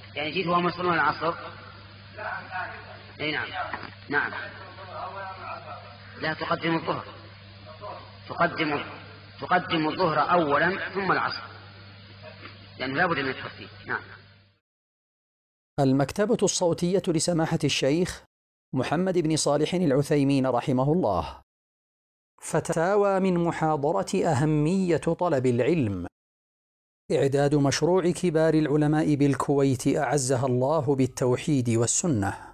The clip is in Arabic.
يعني جيت وهم يصلون العصر. اي نعم نعم. لا، تقدم الظهر، تقدم الظهر أولا ثم العصر، لأنه لا بد من الترتيب. نعم. المكتبة الصوتية لسماحة الشيخ محمد بن صالح العثيمين رحمه الله. فتاوى من محاضرة أهمية طلب العلم. إعداد مشروع كبار العلماء بالكويت أعزها الله بالتوحيد والسنة.